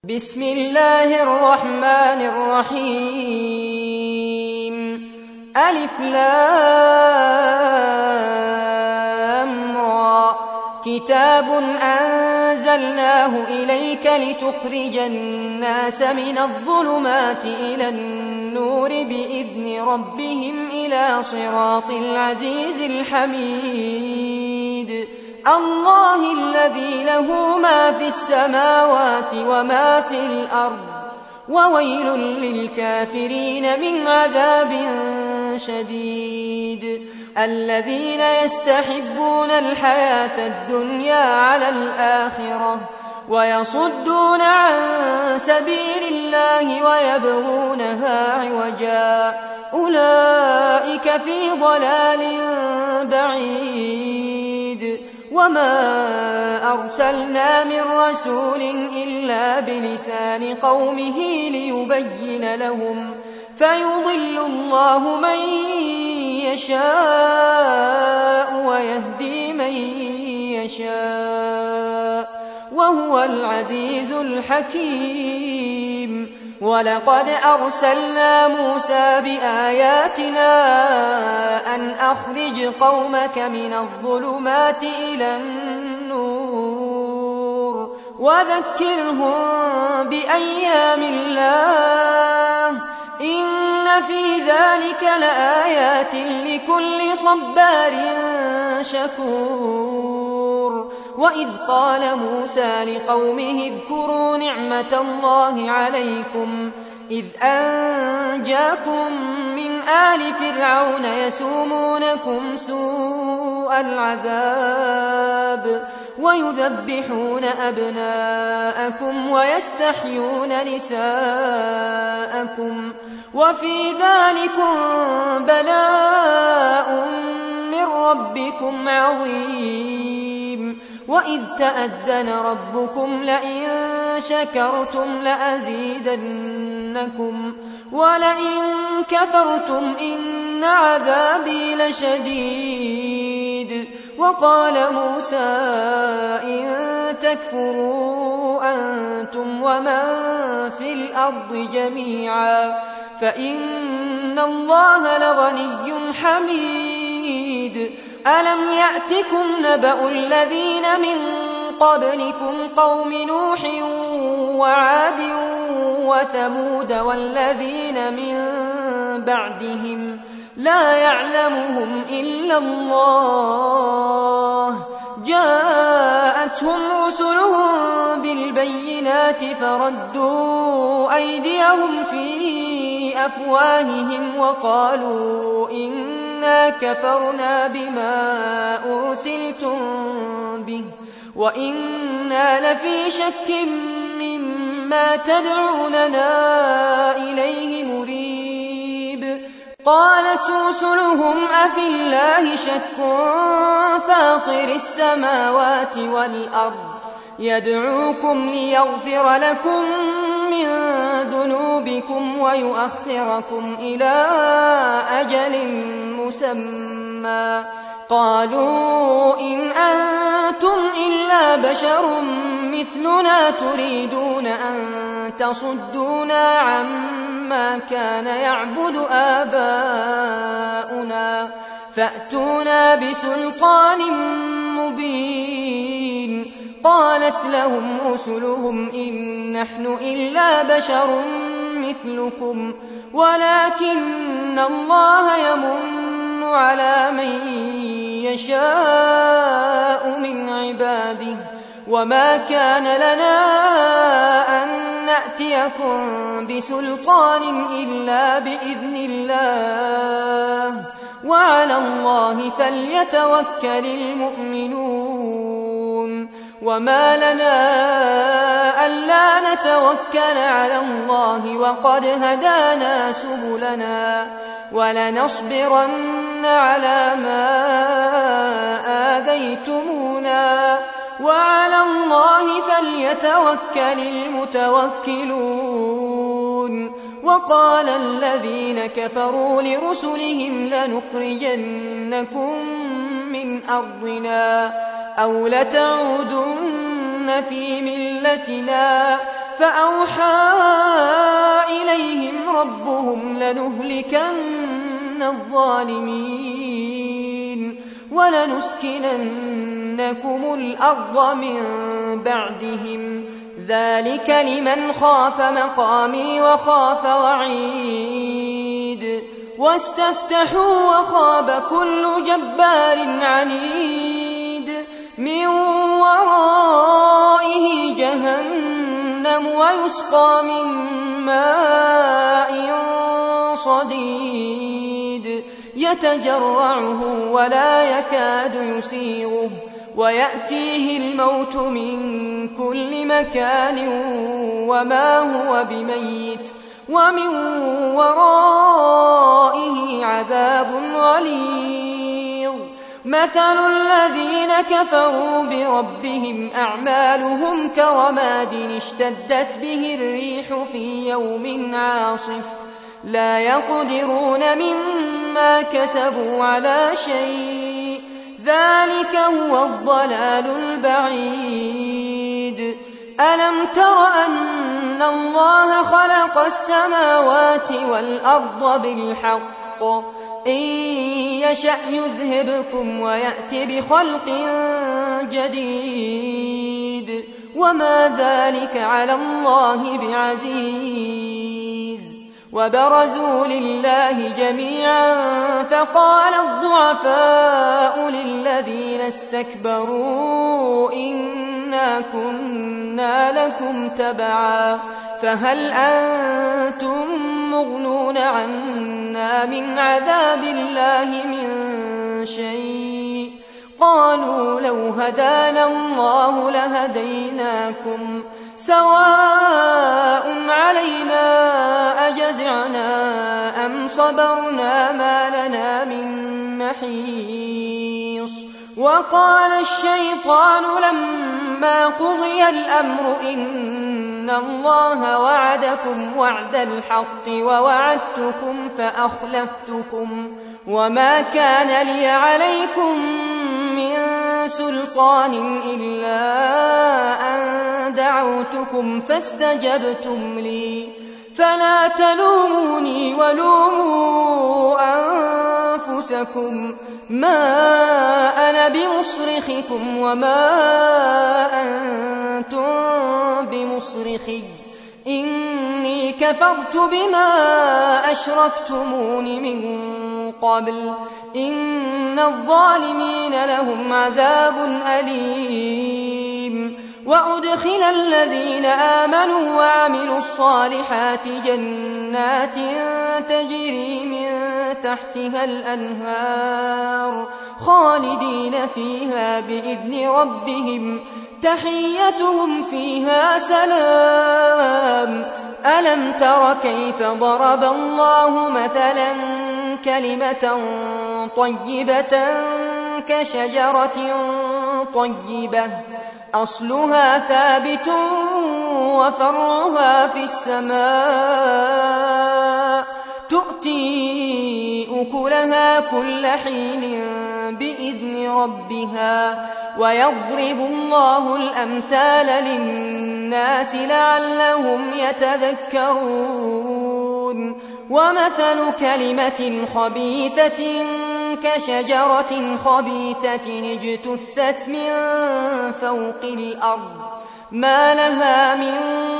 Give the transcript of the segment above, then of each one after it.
بسم الله الرحمن الرحيم. ألف لام را. كتاب أنزلناه إليك لتخرج الناس من الظلمات إلى النور بإذن ربهم إلى صراط العزيز الحميد. الله الذي له ما في السماوات وما في الأرض، وويل للكافرين من عذاب شديد. الذين يستحبون الحياة الدنيا على الآخرة ويصدون عن سبيل الله ويبغونها عوجا، أولئك في ضلال بعيد. وما أرسلنا من رسول إلا بلسان قومه ليبين لهم، فيضل الله من يشاء ويهدي من يشاء، وهو العزيز الحكيم. ولقد أرسلنا موسى بآياتنا أن أخرج قومك من الظلمات إلى النور وذكرهم بأيام الله، إن في ذلك لآيات لكل صبار شكور. وإذ قال موسى لقومه اذكروا نعمة الله عليكم إذ أنجاكم من آل فرعون يسومونكم سوء العذاب ويذبحون أبناءكم ويستحيون نساءكم، وفي ذلكم بلاء من ربكم عظيم. وإذ تأذن ربكم لئن شكرتم لأزيدنكم ولئن كفرتم إن عذابي لشديد. وقال موسى إن تكفروا أنتم ومن في الأرض جميعا فإن الله لغني حميد. ألم يأتكم نبأ الذين من قبلكم قوم نوح وعاد وثمود والذين من بعدهم لا يعلمهم إلا الله، جاءتهم رسلهم بالبينات فردوا أيديهم في أفواههم وقالوا إنا كفرنا بما أرسلتم به وإنا لفي شك مما تدعوننا إليه مريب. قالت رسلهم أفي الله شك فاطر السماوات والأرض يدعوكم ليغفر لكم من ذنوبكم ويؤخركم إلى أجل مسمى. قالوا إن أنتم إلا بشر مثلنا تريدون أن تصدونا عما كان يعبد آباؤنا فأتونا بسلطان مبين. قالت لهم رسلهم إن نحن إلا بشر مثلكم ولكن الله يمن على من يشاء من عباده، وما كان لنا أن نأتيكم بسلطان إلا بإذن الله، وعلى الله فليتوكل المؤمنون. وما لنا ألا نتوكل على الله وقد هدانا سبلنا ولنصبرن على ما آذيتمونا وعلى الله فليتوكل المتوكلون. وقال الذين كفروا لرسلهم لنخرجنكم من أرضنا أو لتعودن في ملتنا فأوحى إليهم ربهم لنهلكن الظالمين ولنسكننكم الأرض من بعدهم ذلك لمن خاف مقامي وخاف وعيد واستفتحوا وخاب كل جبار عنيد من ورائه جهنم ويسقى من ماء صديد يتجرعه ولا يكاد يسيغه ويأتيه الموت من كل مكان وما هو بميت ومن ورائه عذاب غليظ مثل الذين كفروا بربهم أعمالهم كرماد اشتدت به الريح في يوم عاصف لا يقدرون مما كسبوا على شيء ذلك هو الضلال البعيد ألم تر أن الله خلق السماوات والأرض بالحق إن يشأ يذهبكم ويأت بخلق جديد وما ذلك على الله بعزيز وبرزوا لله جميعا فقال الضعفاء للذين استكبروا إنا كنا لكم تبعا فهل أنتم مغنون عنا من عذاب الله من شيء قالوا لو هدانا الله لهديناكم سواء علينا أجزعنا أم صبرنا ما لنا من محيص وقال الشيطان لما قضي الأمر إن الله وعدكم وعد الحق ووعدتكم فأخلفتكم وما كان لي عليكم من سلطان إلا أن دعوتكم فاستجبتم لي فلا تلوموني ولوموا أنفسكم ما أنا بمصرخكم وما أنتم بمصرخي إني كفرت بما أشركتمون من قبل إن الظالمين لهم عذاب أليم وأدخل الذين آمنوا وعملوا الصالحات جنات تجري من تحتها الأنهار خالدين فيها بإذن ربهم تحيتهم فيها سلام ألم تر كيف ضرب الله مثلا كلمة طيبة كشجرة طيبة أصلها ثابت وفرعها في السماء تؤتي أكلها كل حين بإذن ربها ويضرب الله الأمثال للناس لعلهم يتذكرون ومثل كلمة خبيثة كشجرة خبيثة اجتثت من فوق الأرض ما لها من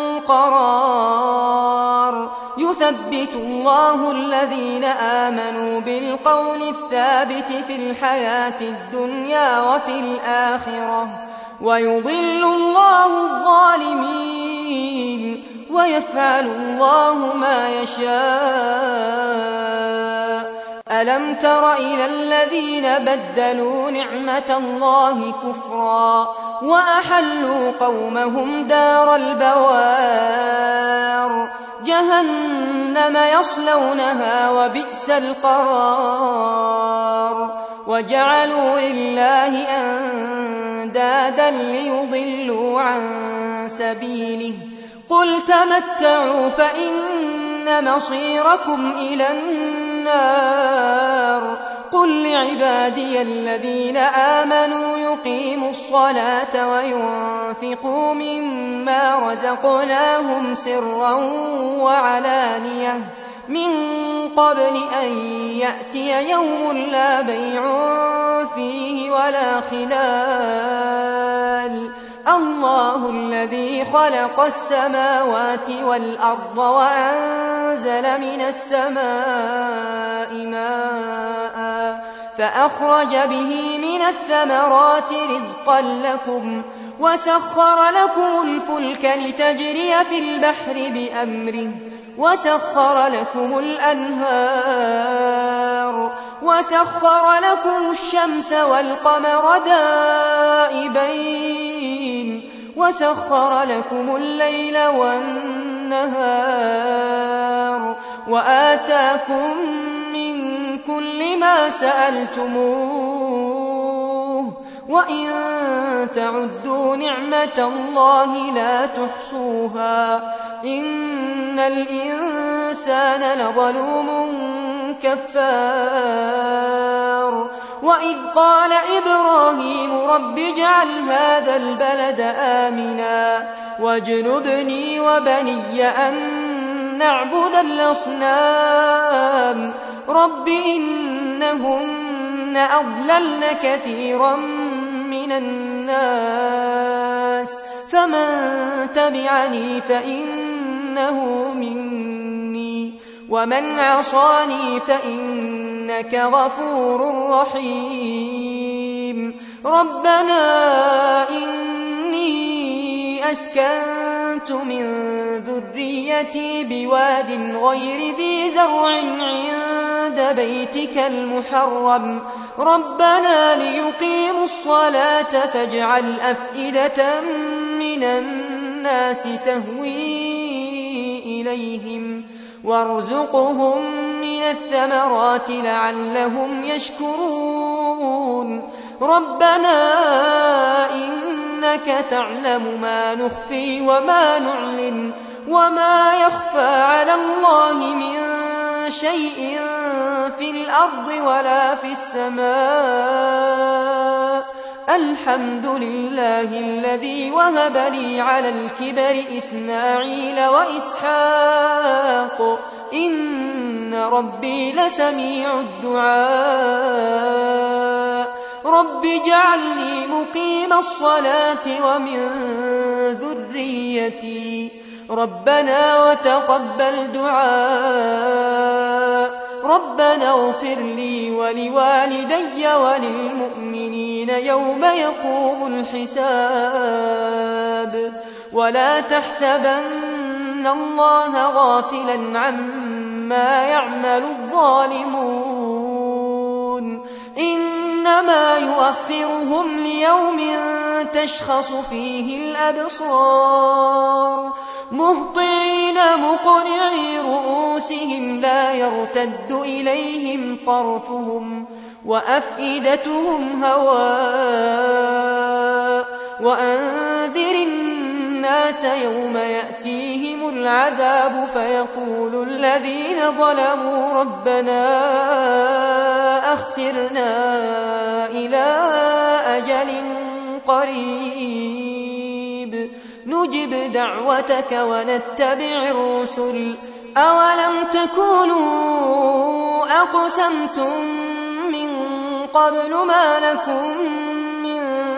قرار يثبت الله الذين آمنوا بالقول الثابت في الحياة الدنيا وفي الآخرة ويضل الله الظالمين ويفعل الله ما يشاء ألم تر إلى الذين بدلوا نعمة الله كفرا وأحلوا قومهم دار البوار جهنم يصلونها وبئس القرار وجعلوا لله أندادا ليضلوا عن سبيله قل تمتعوا فإن مصيركم إلى النار قل لعبادي الذين آمنوا يقيموا الصلاة وينفقوا مما رزقناهم سرا وعلانية من قبل أن يأتي يوم لا بيع فيه ولا خلال الله الذي خلق السماوات والأرض وأنزل من السماء ماء فأخرج به من الثمرات رزقا لكم وسخر لكم الفلك لتجري في البحر بأمره وسخر لكم الأنهار وسخر لكم الشمس والقمر دائبين وسخر لكم الليل والنهار وآتاكم من كل ما سألتموه وإن تعدوا نعمة الله لا تحصوها إن الإنسان لظلوم كفار وإذ قال إبراهيم رب اجعل هذا البلد آمنا واجنبني وبني أن نعبد الأصنام رب إنهن أضللن كثيرا من الناس فمن تبعني فإنه مني ومن عصاني فإنك غفور رحيم ربنا إني أسكنت من ذريتي بواد غير ذي زرع عند بيتك المحرم ربنا ليقيموا الصلاة فاجعل أفئدة من الناس تهوي إليهم وارزقهم من الثمرات لعلهم يشكرون ربنا إنك تعلم ما نخفي وما نعلن وما يخفى على الله من شيء في الأرض ولا في السماء الحمد لله الذي وهب لي على الكبر إسماعيل وإسحاق إن ربي لسميع الدعاء رب اجعلني مقيم الصلاة ومن ذريتي ربنا وتقبل دعاء ربنا اغفر لي ولوالدي وللمؤمنين يوم يقوم الحساب ولا تحسبن الله غافلا عما يعمل الظالمون إنما يؤخرهم ليوم تشخص فيه الأبصار مهطعين مقنعي رؤوسهم لا يرتد إليهم طرفهم وأفئدتهم هواء وأنذر الناس يوم يأتيهم العذاب فيقول الذين ظلموا ربنا أخرنا إلى أجل قريب نجب دعوتك ونتبع الرسل أولم تكونوا أقسمتم من قبل ما لكم من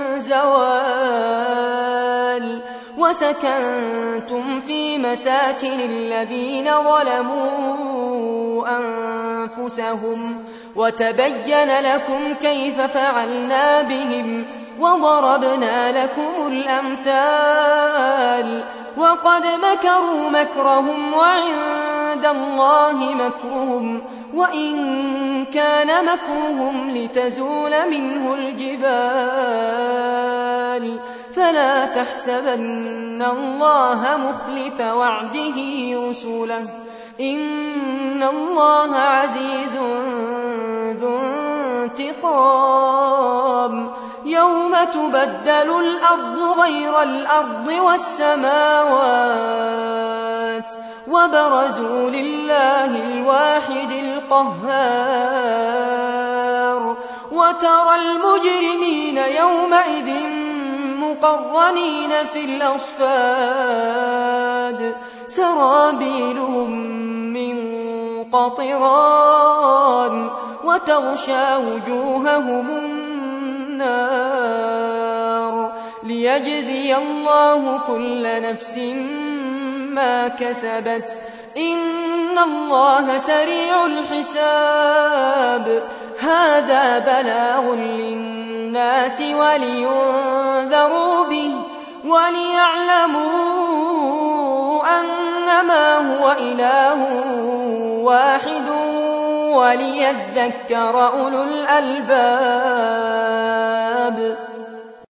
زوال وسكنتم في مساكن الذين ظلموا أنفسهم وتبين لكم كيف فعلنا بهم وضربنا لكم الأمثال وقد مكروا مكرهم وعند الله مكرهم وإن كان مكرهم لتزول منه الجبال فلا تحسبن الله مخلف وعده رسله إن الله عزيز ذو انتقام يوم تبدل الأرض غير الأرض والسماوات وبرزوا لله الواحد القهار وترى المجرمين يومئذ مقرنين في الأصفاد سرابيلهم من قطران وتغشى وجوههم النار ليجزي الله كل نفس ما كسبت إن الله سريع الحساب هذا بلاغ للناس ولينذروا به وليعلموا أنما هو إله واحد وليذكر أولو الألباب